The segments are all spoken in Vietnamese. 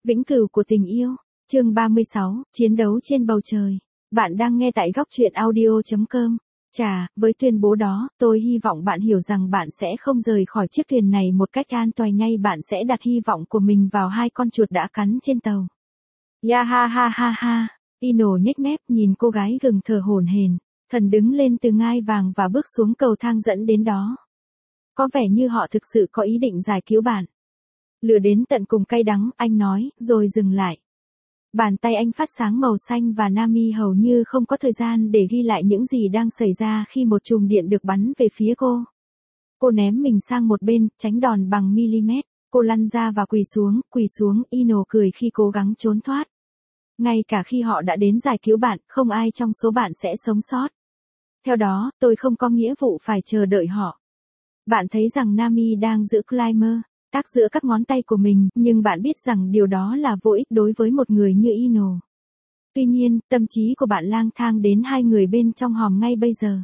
Vĩnh cửu của tình yêu. Chương 36, chiến đấu trên bầu trời. Bạn đang nghe tại góc truyện audio.com. Chà, với tuyên bố đó, tôi hy vọng bạn hiểu rằng bạn sẽ không rời khỏi chiếc thuyền này một cách an toàn, ngay bạn sẽ đặt hy vọng của mình vào hai con chuột đã cắn trên tàu. Ya ha ha ha ha. Ino nhếch mép nhìn cô gái gừng thở hổn hển, thần đứng lên từ ngai vàng và bước xuống cầu thang dẫn đến đó. Có vẻ như họ thực sự có ý định giải cứu bạn. Lửa đến tận cùng cay đắng, anh nói, rồi dừng lại. Bàn tay anh phát sáng màu xanh và Nami hầu như không có thời gian để ghi lại những gì đang xảy ra khi một chùm điện được bắn về phía cô. Cô ném mình sang một bên, tránh đòn bằng mm. Cô lăn ra và quỳ xuống, Ino cười khi cố gắng trốn thoát. Ngay cả khi họ đã đến giải cứu bạn, không ai trong số bạn sẽ sống sót. Theo đó, tôi không có nghĩa vụ phải chờ đợi họ. Bạn thấy rằng Nami đang giữ Climber tác giữa các ngón tay của mình, nhưng bạn biết rằng điều đó là vô ích đối với một người như Ino. Tuy nhiên, tâm trí của bạn lang thang đến hai người bên trong hòm ngay bây giờ.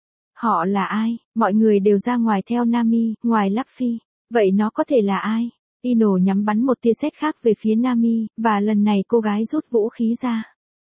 Họ là ai? Mọi người đều ra ngoài theo Nami, ngoài Luffy. Vậy nó có thể là ai? Ino nhắm bắn một tia sét khác về phía Nami, và lần này cô gái rút vũ khí ra.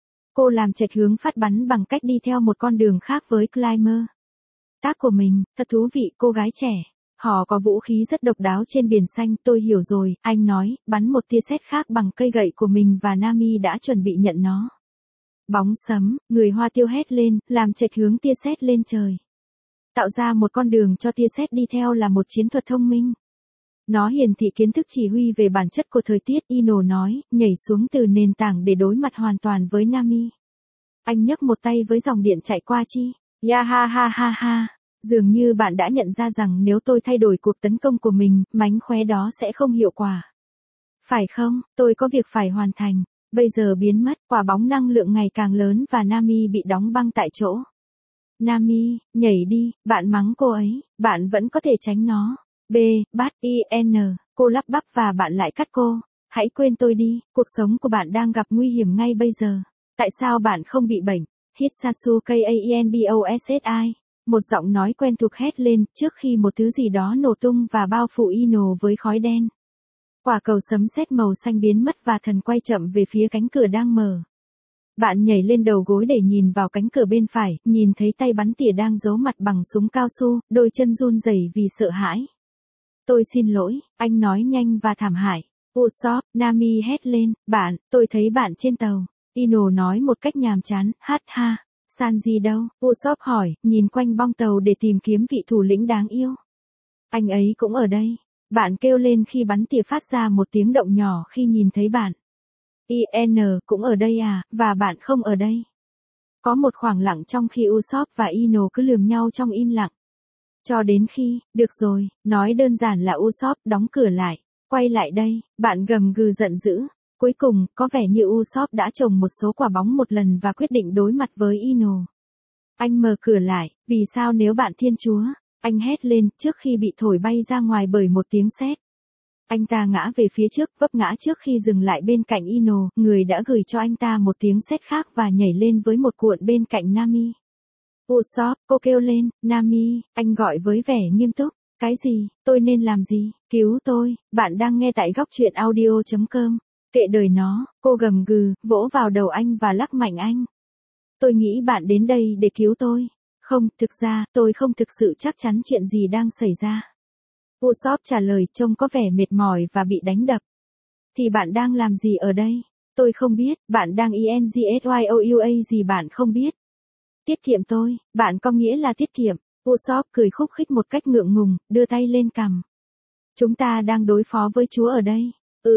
Cô làm chệch hướng phát bắn bằng cách đi theo một con đường khác với Climber tác của mình. Thật thú vị, cô gái trẻ. Họ có vũ khí rất độc đáo trên biển xanh, tôi hiểu rồi, anh nói, bắn một tia sét khác bằng cây gậy của mình và Nami đã chuẩn bị nhận nó. Bóng sấm, người Hoa Tiêu hét lên, làm chệch hướng tia sét lên trời. Tạo ra một con đường cho tia sét đi theo là một chiến thuật thông minh. Nó hiển thị kiến thức chỉ huy về bản chất của thời tiết, Ino nói, nhảy xuống từ nền tảng để đối mặt hoàn toàn với Nami. Anh nhấc một tay với dòng điện chạy qua chi. Ya ha ha ha ha. Dường như bạn đã nhận ra rằng nếu tôi thay đổi cuộc tấn công của mình, mánh khóe đó sẽ không hiệu quả. Phải không, tôi có việc phải hoàn thành. Bây giờ biến mất, quả bóng năng lượng ngày càng lớn và Nami bị đóng băng tại chỗ. Nami, nhảy đi, bạn mắng cô ấy, bạn vẫn có thể tránh nó. B, bắt, IN, cô lắp bắp và bạn lại cắt cô. Hãy quên tôi đi, cuộc sống của bạn đang gặp nguy hiểm ngay bây giờ. Tại sao bạn không bị bệnh? Hitsasu Kainboshi. Một giọng nói quen thuộc hét lên, trước khi một thứ gì đó nổ tung và bao phủ Ino với khói đen. Quả cầu sấm sét màu xanh biến mất và thần quay chậm về phía cánh cửa đang mở. Bạn nhảy lên đầu gối để nhìn vào cánh cửa bên phải, nhìn thấy tay bắn tỉa đang giấu mặt bằng súng cao su, đôi chân run rẩy vì sợ hãi. Tôi xin lỗi, anh nói nhanh và thảm hại. Usopp, Nami hét lên, tôi thấy bạn trên tàu. Ino nói một cách nhàm chán, hát ha. Sanji đâu? Usopp hỏi, nhìn quanh bong tàu để tìm kiếm vị thủ lĩnh đáng yêu. Anh ấy cũng ở đây. Bạn kêu lên khi bắn tỉa phát ra một tiếng động nhỏ khi nhìn thấy bạn. IN cũng ở đây à, và bạn không ở đây. Có một khoảng lặng trong khi Usopp và Ino cứ lườm nhau trong im lặng. Cho đến khi, được rồi, nói đơn giản là Usopp đóng cửa lại. Quay lại đây, bạn gầm gừ giận dữ. Cuối cùng, có vẻ như Usopp đã trồng một số quả bóng một lần và quyết định đối mặt với Ino. Anh mở cửa lại, vì sao nếu bạn Thiên Chúa? Anh hét lên trước khi bị thổi bay ra ngoài bởi một tiếng sét. Anh ta ngã về phía trước, vấp ngã trước khi dừng lại bên cạnh Ino, người đã gửi cho anh ta một tiếng sét khác và nhảy lên với một cuộn bên cạnh Nami. Usopp, cô kêu lên, Nami, anh gọi với vẻ nghiêm túc. Cái gì, tôi nên làm gì? Cứu tôi, bạn đang nghe tại góc truyện audio.com. Kệ đời nó, cô gầm gừ, vỗ vào đầu anh và lắc mạnh anh. Tôi nghĩ bạn đến đây để cứu tôi. Không, thực ra, tôi không thực sự chắc chắn chuyện gì đang xảy ra. Usopp trả lời trông có vẻ mệt mỏi và bị đánh đập. Thì bạn đang làm gì ở đây? Tôi không biết, bạn đang INGSYOUA gì bạn không biết. Tiết kiệm tôi, bạn có nghĩa là tiết kiệm. Usopp cười khúc khích một cách ngượng ngùng, đưa tay lên cằm. Chúng ta đang đối phó với Chúa ở đây.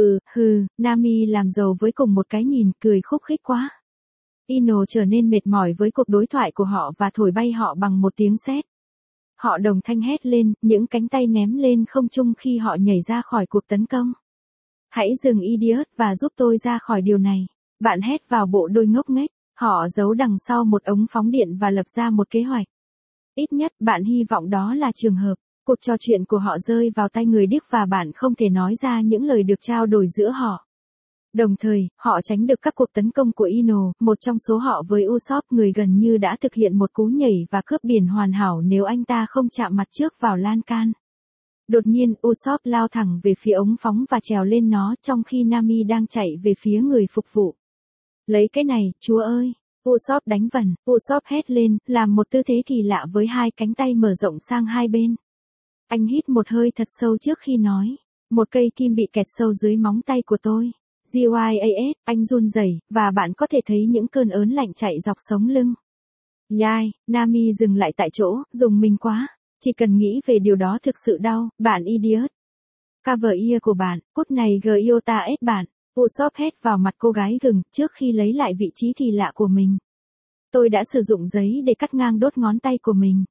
Nami làm giàu với cùng một cái nhìn, cười khúc khích quá. Ino trở nên mệt mỏi với cuộc đối thoại của họ và thổi bay họ bằng một tiếng sét. Họ đồng thanh hét lên, những cánh tay ném lên không trung khi họ nhảy ra khỏi cuộc tấn công. Hãy dừng idiot và giúp tôi ra khỏi điều này. Bạn hét vào bộ đôi ngốc nghếch. Họ giấu đằng sau một ống phóng điện và lập ra một kế hoạch. Ít nhất, bạn hy vọng đó là trường hợp. Cuộc trò chuyện của họ rơi vào tay người điếc và bạn không thể nói ra những lời được trao đổi giữa họ. Đồng thời, họ tránh được các cuộc tấn công của Ino, một trong số họ với Usopp, người gần như đã thực hiện một cú nhảy và cướp biển hoàn hảo nếu anh ta không chạm mặt trước vào lan can. Đột nhiên, Usopp lao thẳng về phía ống phóng và trèo lên nó trong khi Nami đang chạy về phía người phục vụ. Lấy cái này, chúa ơi! Usopp đánh vần, Usopp hét lên, làm một tư thế kỳ lạ với hai cánh tay mở rộng sang hai bên. Anh hít một hơi thật sâu trước khi nói. Một cây kim bị kẹt sâu dưới móng tay của tôi. GYAS, anh run rẩy, và bạn có thể thấy những cơn ớn lạnh chạy dọc sống lưng. Yai, Nami dừng lại tại chỗ, dùng mình quá. Chỉ cần nghĩ về điều đó thực sự đau, bạn idiot. Cover ear của bạn, cút này Giota S bạn. Usopp hét vào mặt cô gái gừng trước khi lấy lại vị trí kỳ lạ của mình. Tôi đã sử dụng giấy để cắt ngang đốt ngón tay của mình.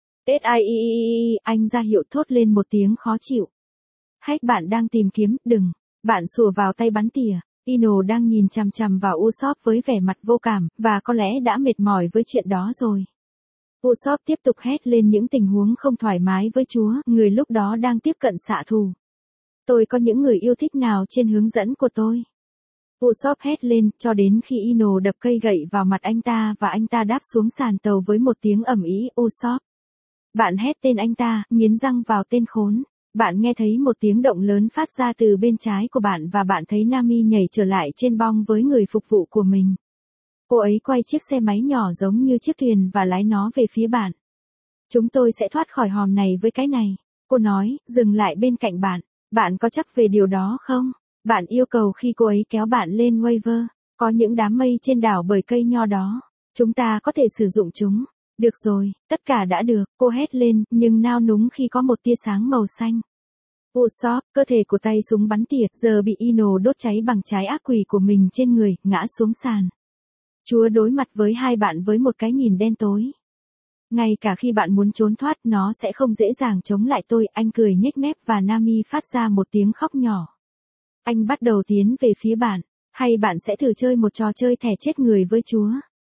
SIEEE, anh ra hiệu thốt lên một tiếng khó chịu. Hack bạn đang tìm kiếm, đừng. Bạn sủa vào tay bắn tỉa. Ino đang nhìn chằm chằm vào Usopp với vẻ mặt vô cảm, và có lẽ đã mệt mỏi với chuyện đó rồi. Usopp tiếp tục hét lên những tình huống không thoải mái với chúa, người lúc đó đang tiếp cận xạ thù. Tôi có những người yêu thích nào trên hướng dẫn của tôi? Usopp hét lên, cho đến khi Ino đập cây gậy vào mặt anh ta và anh ta đáp xuống sàn tàu với một tiếng ầm ĩ. Usopp. Bạn hét tên anh ta, nghiến răng vào tên khốn. Bạn nghe thấy một tiếng động lớn phát ra từ bên trái của bạn và bạn thấy Nami nhảy trở lại trên bong với người phục vụ của mình. Cô ấy quay chiếc xe máy nhỏ giống như chiếc thuyền và lái nó về phía bạn. Chúng tôi sẽ thoát khỏi hòm này với cái này. Cô nói, dừng lại bên cạnh bạn. Bạn có chắc về điều đó không? Bạn yêu cầu khi cô ấy kéo bạn lên waiver. Có những đám mây trên đảo bởi cây nho đó. Chúng ta có thể sử dụng chúng. Được rồi, tất cả đã được, cô hét lên, nhưng nao núng khi có một tia sáng màu xanh. Usopp, cơ thể của tay súng bắn tỉa, giờ bị Ino đốt cháy bằng trái ác quỷ của mình trên người, ngã xuống sàn. Chúa đối mặt với hai bạn với một cái nhìn đen tối. Ngay cả khi bạn muốn trốn thoát, nó sẽ không dễ dàng chống lại tôi, anh cười nhếch mép và Nami phát ra một tiếng khóc nhỏ. Anh bắt đầu tiến về phía bạn, hay bạn sẽ thử chơi một trò chơi thẻ chết người với chúa?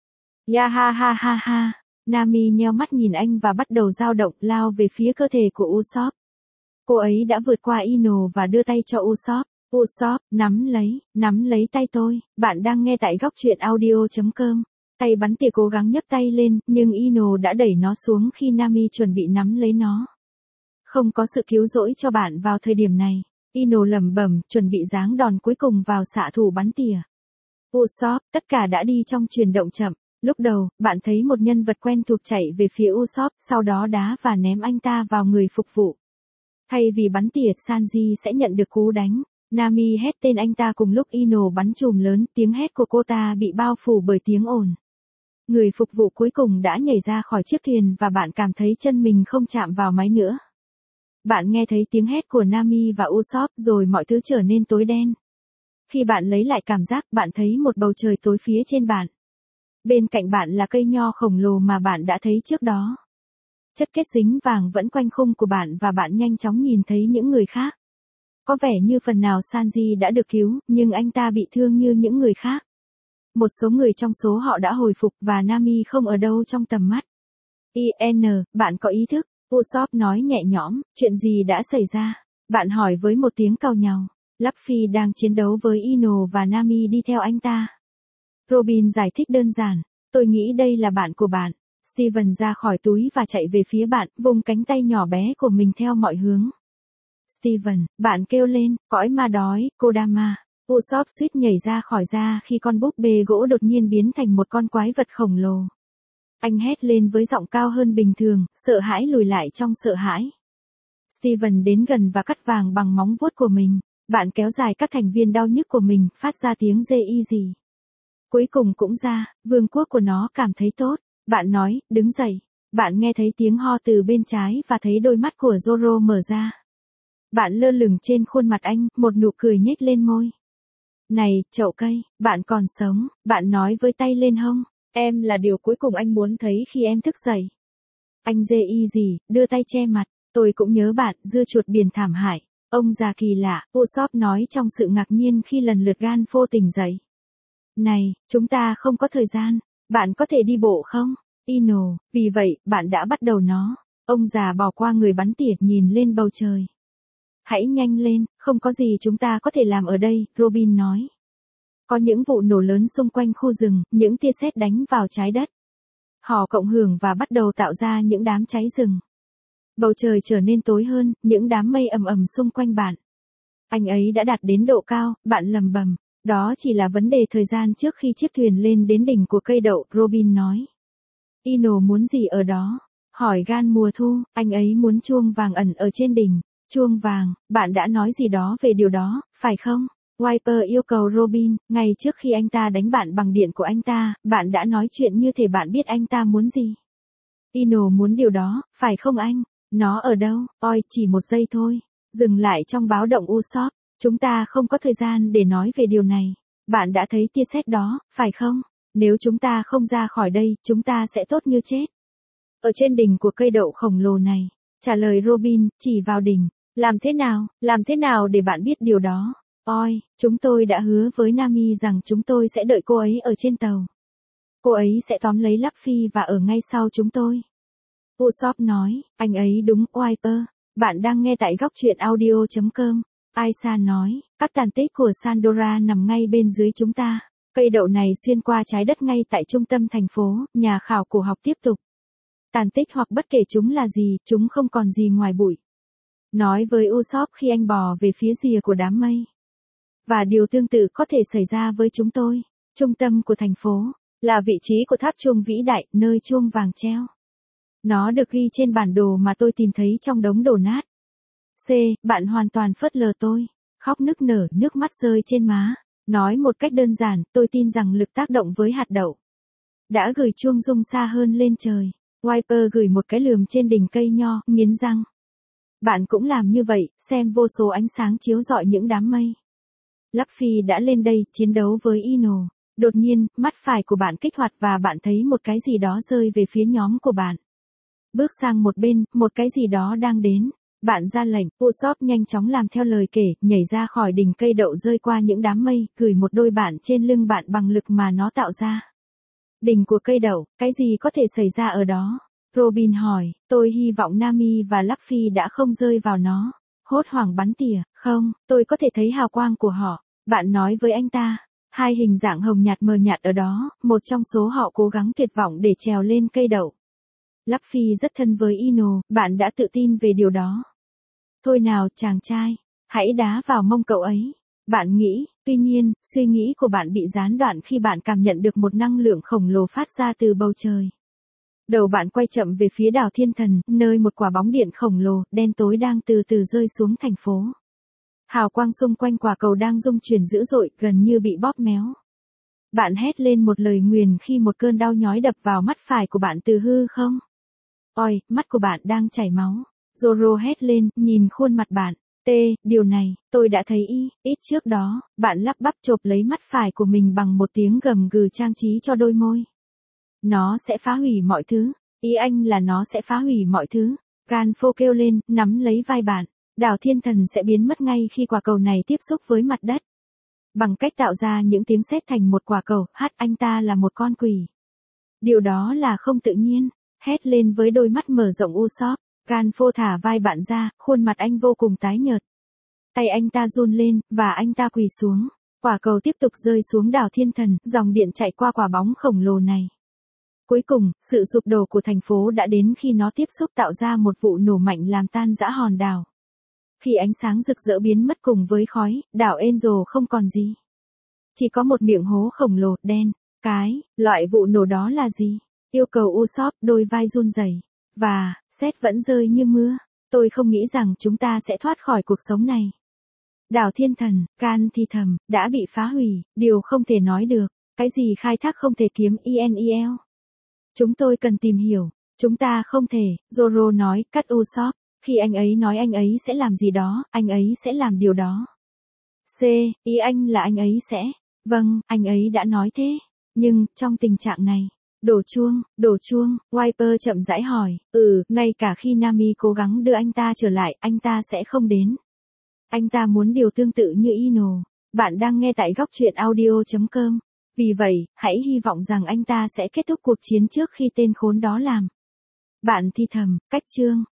Ya ha ha ha ha. Nami nheo mắt nhìn anh và bắt đầu dao động lao về phía cơ thể của Usopp. Cô ấy đã vượt qua Ino và đưa tay cho Usopp. Usopp, nắm lấy tay tôi. Bạn đang nghe tại góc truyện audio.com. Tay bắn tỉa cố gắng nhấc tay lên, nhưng Ino đã đẩy nó xuống khi Nami chuẩn bị nắm lấy nó. Không có sự cứu rỗi cho bạn vào thời điểm này. Ino lẩm bẩm, chuẩn bị giáng đòn cuối cùng vào xạ thủ bắn tỉa. Usopp, tất cả đã đi trong chuyển động chậm. Lúc đầu, bạn thấy một nhân vật quen thuộc chạy về phía Usopp, sau đó đá và ném anh ta vào người phục vụ. Thay vì bắn tỉa, Sanji sẽ nhận được cú đánh. Nami hét tên anh ta cùng lúc Ino bắn chùm lớn, tiếng hét của cô ta bị bao phủ bởi tiếng ồn. Người phục vụ cuối cùng đã nhảy ra khỏi chiếc thuyền và bạn cảm thấy chân mình không chạm vào máy nữa. Bạn nghe thấy tiếng hét của Nami và Usopp rồi mọi thứ trở nên tối đen. Khi bạn lấy lại cảm giác, bạn thấy một bầu trời tối phía trên bạn. Bên cạnh bạn là cây nho khổng lồ mà bạn đã thấy trước đó. Chất kết dính vàng vẫn quanh khung của bạn và bạn nhanh chóng nhìn thấy những người khác. Có vẻ như phần nào Sanji đã được cứu, nhưng anh ta bị thương như những người khác. Một số người trong số họ đã hồi phục và Nami không ở đâu trong tầm mắt. IN, bạn có ý thức? Usopp nói nhẹ nhõm, chuyện gì đã xảy ra? Bạn hỏi với một tiếng càu nhàu. Luffy đang chiến đấu với Ino và Nami đi theo anh ta. Robin giải thích đơn giản, tôi nghĩ đây là bạn của bạn. Steven ra khỏi túi và chạy về phía bạn, vùng cánh tay nhỏ bé của mình theo mọi hướng. Steven, bạn kêu lên, cõi ma đói, Kodama. Usopp suýt nhảy ra khỏi da khi con búp bê gỗ đột nhiên biến thành một con quái vật khổng lồ. Anh hét lên với giọng cao hơn bình thường, sợ hãi lùi lại trong sợ hãi. Steven đến gần và cắt vàng bằng móng vuốt của mình. Bạn kéo dài các thành viên đau nhức của mình, phát ra tiếng dê y gì. Cuối cùng cũng ra, vương quốc của nó cảm thấy tốt. Bạn nói, đứng dậy. Bạn nghe thấy tiếng ho từ bên trái và thấy đôi mắt của Zoro mở ra. Bạn lơ lửng trên khuôn mặt anh, một nụ cười nhếch lên môi. Này, chậu cây, bạn còn sống, bạn nói với tay lên hông. Em là điều cuối cùng anh muốn thấy khi em thức dậy. Anh dê y gì, đưa tay che mặt. Tôi cũng nhớ bạn, dưa chuột biển thảm hại. Ông già kỳ lạ, Usopp nói trong sự ngạc nhiên khi lần lượt Gan phô tỉnh dậy. Này, chúng ta không có thời gian. Bạn có thể đi bộ không? Ino, vì vậy, bạn đã bắt đầu nó. Ông già bỏ qua người bắn tỉa nhìn lên bầu trời. Hãy nhanh lên, không có gì chúng ta có thể làm ở đây, Robin nói. Có những vụ nổ lớn xung quanh khu rừng, những tia sét đánh vào trái đất. Họ cộng hưởng và bắt đầu tạo ra những đám cháy rừng. Bầu trời trở nên tối hơn, những đám mây ầm ầm xung quanh bạn. Anh ấy đã đạt đến độ cao, bạn lầm bầm. Đó chỉ là vấn đề thời gian trước khi chiếc thuyền lên đến đỉnh của cây đậu, Robin nói. Eno muốn gì ở đó? Hỏi Gan mùa thu, anh ấy muốn chuông vàng ẩn ở trên đỉnh. Chuông vàng, bạn đã nói gì đó về điều đó, phải không? Wiper yêu cầu Robin, ngay trước khi anh ta đánh bạn bằng điện của anh ta, bạn đã nói chuyện như thể bạn biết anh ta muốn gì. Eno muốn điều đó, phải không anh? Nó ở đâu? Oi, chỉ một giây thôi. Dừng lại trong báo động Usopp. Chúng ta không có thời gian để nói về điều này. Bạn đã thấy tia sét đó, phải không? Nếu chúng ta không ra khỏi đây, chúng ta sẽ tốt như chết. Ở trên đỉnh của cây đậu khổng lồ này. Trả lời Robin, chỉ vào đỉnh. Làm thế nào để bạn biết điều đó? Oi, chúng tôi đã hứa với Nami rằng chúng tôi sẽ đợi cô ấy ở trên tàu. Cô ấy sẽ tóm lấy Luffy và ở ngay sau chúng tôi. Usopp nói, anh ấy đúng, Wiper. Bạn đang nghe tại góc truyện audio.com. Aisa nói, các tàn tích của Sandora nằm ngay bên dưới chúng ta. Cây đậu này xuyên qua trái đất ngay tại trung tâm thành phố, nhà khảo cổ học tiếp tục. Tàn tích hoặc bất kể chúng là gì, chúng không còn gì ngoài bụi. Nói với Usopp khi anh bò về phía rìa của đám mây. Và điều tương tự có thể xảy ra với chúng tôi. Trung tâm của thành phố, là vị trí của tháp chuông vĩ đại, nơi chuông vàng treo. Nó được ghi trên bản đồ mà tôi tìm thấy trong đống đổ nát. C, bạn hoàn toàn phớt lờ tôi. Khóc nức nở, nước mắt rơi trên má. Nói một cách đơn giản, tôi tin rằng lực tác động với hạt đậu đã gửi chuông rung xa hơn lên trời. Wiper gửi một cái lườm trên đỉnh cây nho, nghiến răng. Bạn cũng làm như vậy, xem vô số ánh sáng chiếu rọi những đám mây. Luffy đã lên đây, chiến đấu với Eno. Đột nhiên, mắt phải của bạn kích hoạt và bạn thấy một cái gì đó rơi về phía nhóm của bạn. Bước sang một bên, một cái gì đó đang đến. Bạn ra lệnh, Usopp nhanh chóng làm theo lời kể, nhảy ra khỏi đỉnh cây đậu rơi qua những đám mây, gửi một đôi bạn trên lưng bạn bằng lực mà nó tạo ra. Đỉnh của cây đậu, cái gì có thể xảy ra ở đó? Robin hỏi, tôi hy vọng Nami và Luffy đã không rơi vào nó. Hốt hoảng bắn tỉa, không, tôi có thể thấy hào quang của họ. Bạn nói với anh ta, hai hình dạng hồng nhạt mờ nhạt ở đó, một trong số họ cố gắng tuyệt vọng để trèo lên cây đậu. Luffy rất thân với Eno, bạn đã tự tin về điều đó. Thôi nào, chàng trai, hãy đá vào mông cậu ấy. Bạn nghĩ, tuy nhiên, suy nghĩ của bạn bị gián đoạn khi bạn cảm nhận được một năng lượng khổng lồ phát ra từ bầu trời. Đầu bạn quay chậm về phía đảo Thiên Thần, nơi một quả bóng điện khổng lồ, đen tối đang từ từ rơi xuống thành phố. Hào quang xung quanh quả cầu đang rung chuyển dữ dội, gần như bị bóp méo. Bạn hét lên một lời nguyền khi một cơn đau nhói đập vào mắt phải của bạn từ hư không. Ôi, mắt của bạn đang chảy máu. Zoro hét lên, nhìn khuôn mặt bạn. Điều này, tôi đã thấy ít trước đó, bạn lắp bắp chộp lấy mắt phải của mình bằng một tiếng gầm gừ trang trí cho đôi môi. Nó sẽ phá hủy mọi thứ. Ý anh là nó sẽ phá hủy mọi thứ. Ganfo kêu lên, nắm lấy vai bạn. Đảo Thiên Thần sẽ biến mất ngay khi quả cầu này tiếp xúc với mặt đất. Bằng cách tạo ra những tiếng sét thành một quả cầu, anh ta là một con quỷ. Điều đó là không tự nhiên. Hét lên với đôi mắt mở rộng Usopp. Ganfo thả vai bạn ra, khuôn mặt anh vô cùng tái nhợt. Tay anh ta run lên, và anh ta quỳ xuống. Quả cầu tiếp tục rơi xuống đảo Thiên Thần, dòng điện chạy qua quả bóng khổng lồ này. Cuối cùng, sự sụp đổ của thành phố đã đến khi nó tiếp xúc tạo ra một vụ nổ mạnh làm tan rã hòn đảo. Khi ánh sáng rực rỡ biến mất cùng với khói, đảo Angel không còn gì. Chỉ có một miệng hố khổng lồ, đen. Loại vụ nổ đó là gì? Yêu cầu Usopp, đôi vai run rẩy. Và, sét vẫn rơi như mưa. Tôi không nghĩ rằng chúng ta sẽ thoát khỏi cuộc sống này. Đảo Thiên Thần, Gan thì thầm, đã bị phá hủy, điều không thể nói được. Cái gì khai thác không thể kiếm INEL? Chúng tôi cần tìm hiểu. Chúng ta không thể, Zoro nói, cắt Usopp. Khi anh ấy nói anh ấy sẽ làm gì đó, anh ấy sẽ làm điều đó. Ý anh là anh ấy sẽ. Vâng, anh ấy đã nói thế. Nhưng, trong tình trạng này, đổ chuông, Wiper chậm rãi hỏi, ngay cả khi Nami cố gắng đưa anh ta trở lại, anh ta sẽ không đến. Anh ta muốn điều tương tự như Eno. Bạn đang nghe tại góc truyện audio.com. Vì vậy, hãy hy vọng rằng anh ta sẽ kết thúc cuộc chiến trước khi tên khốn đó làm. Bạn thì thầm, cách chương.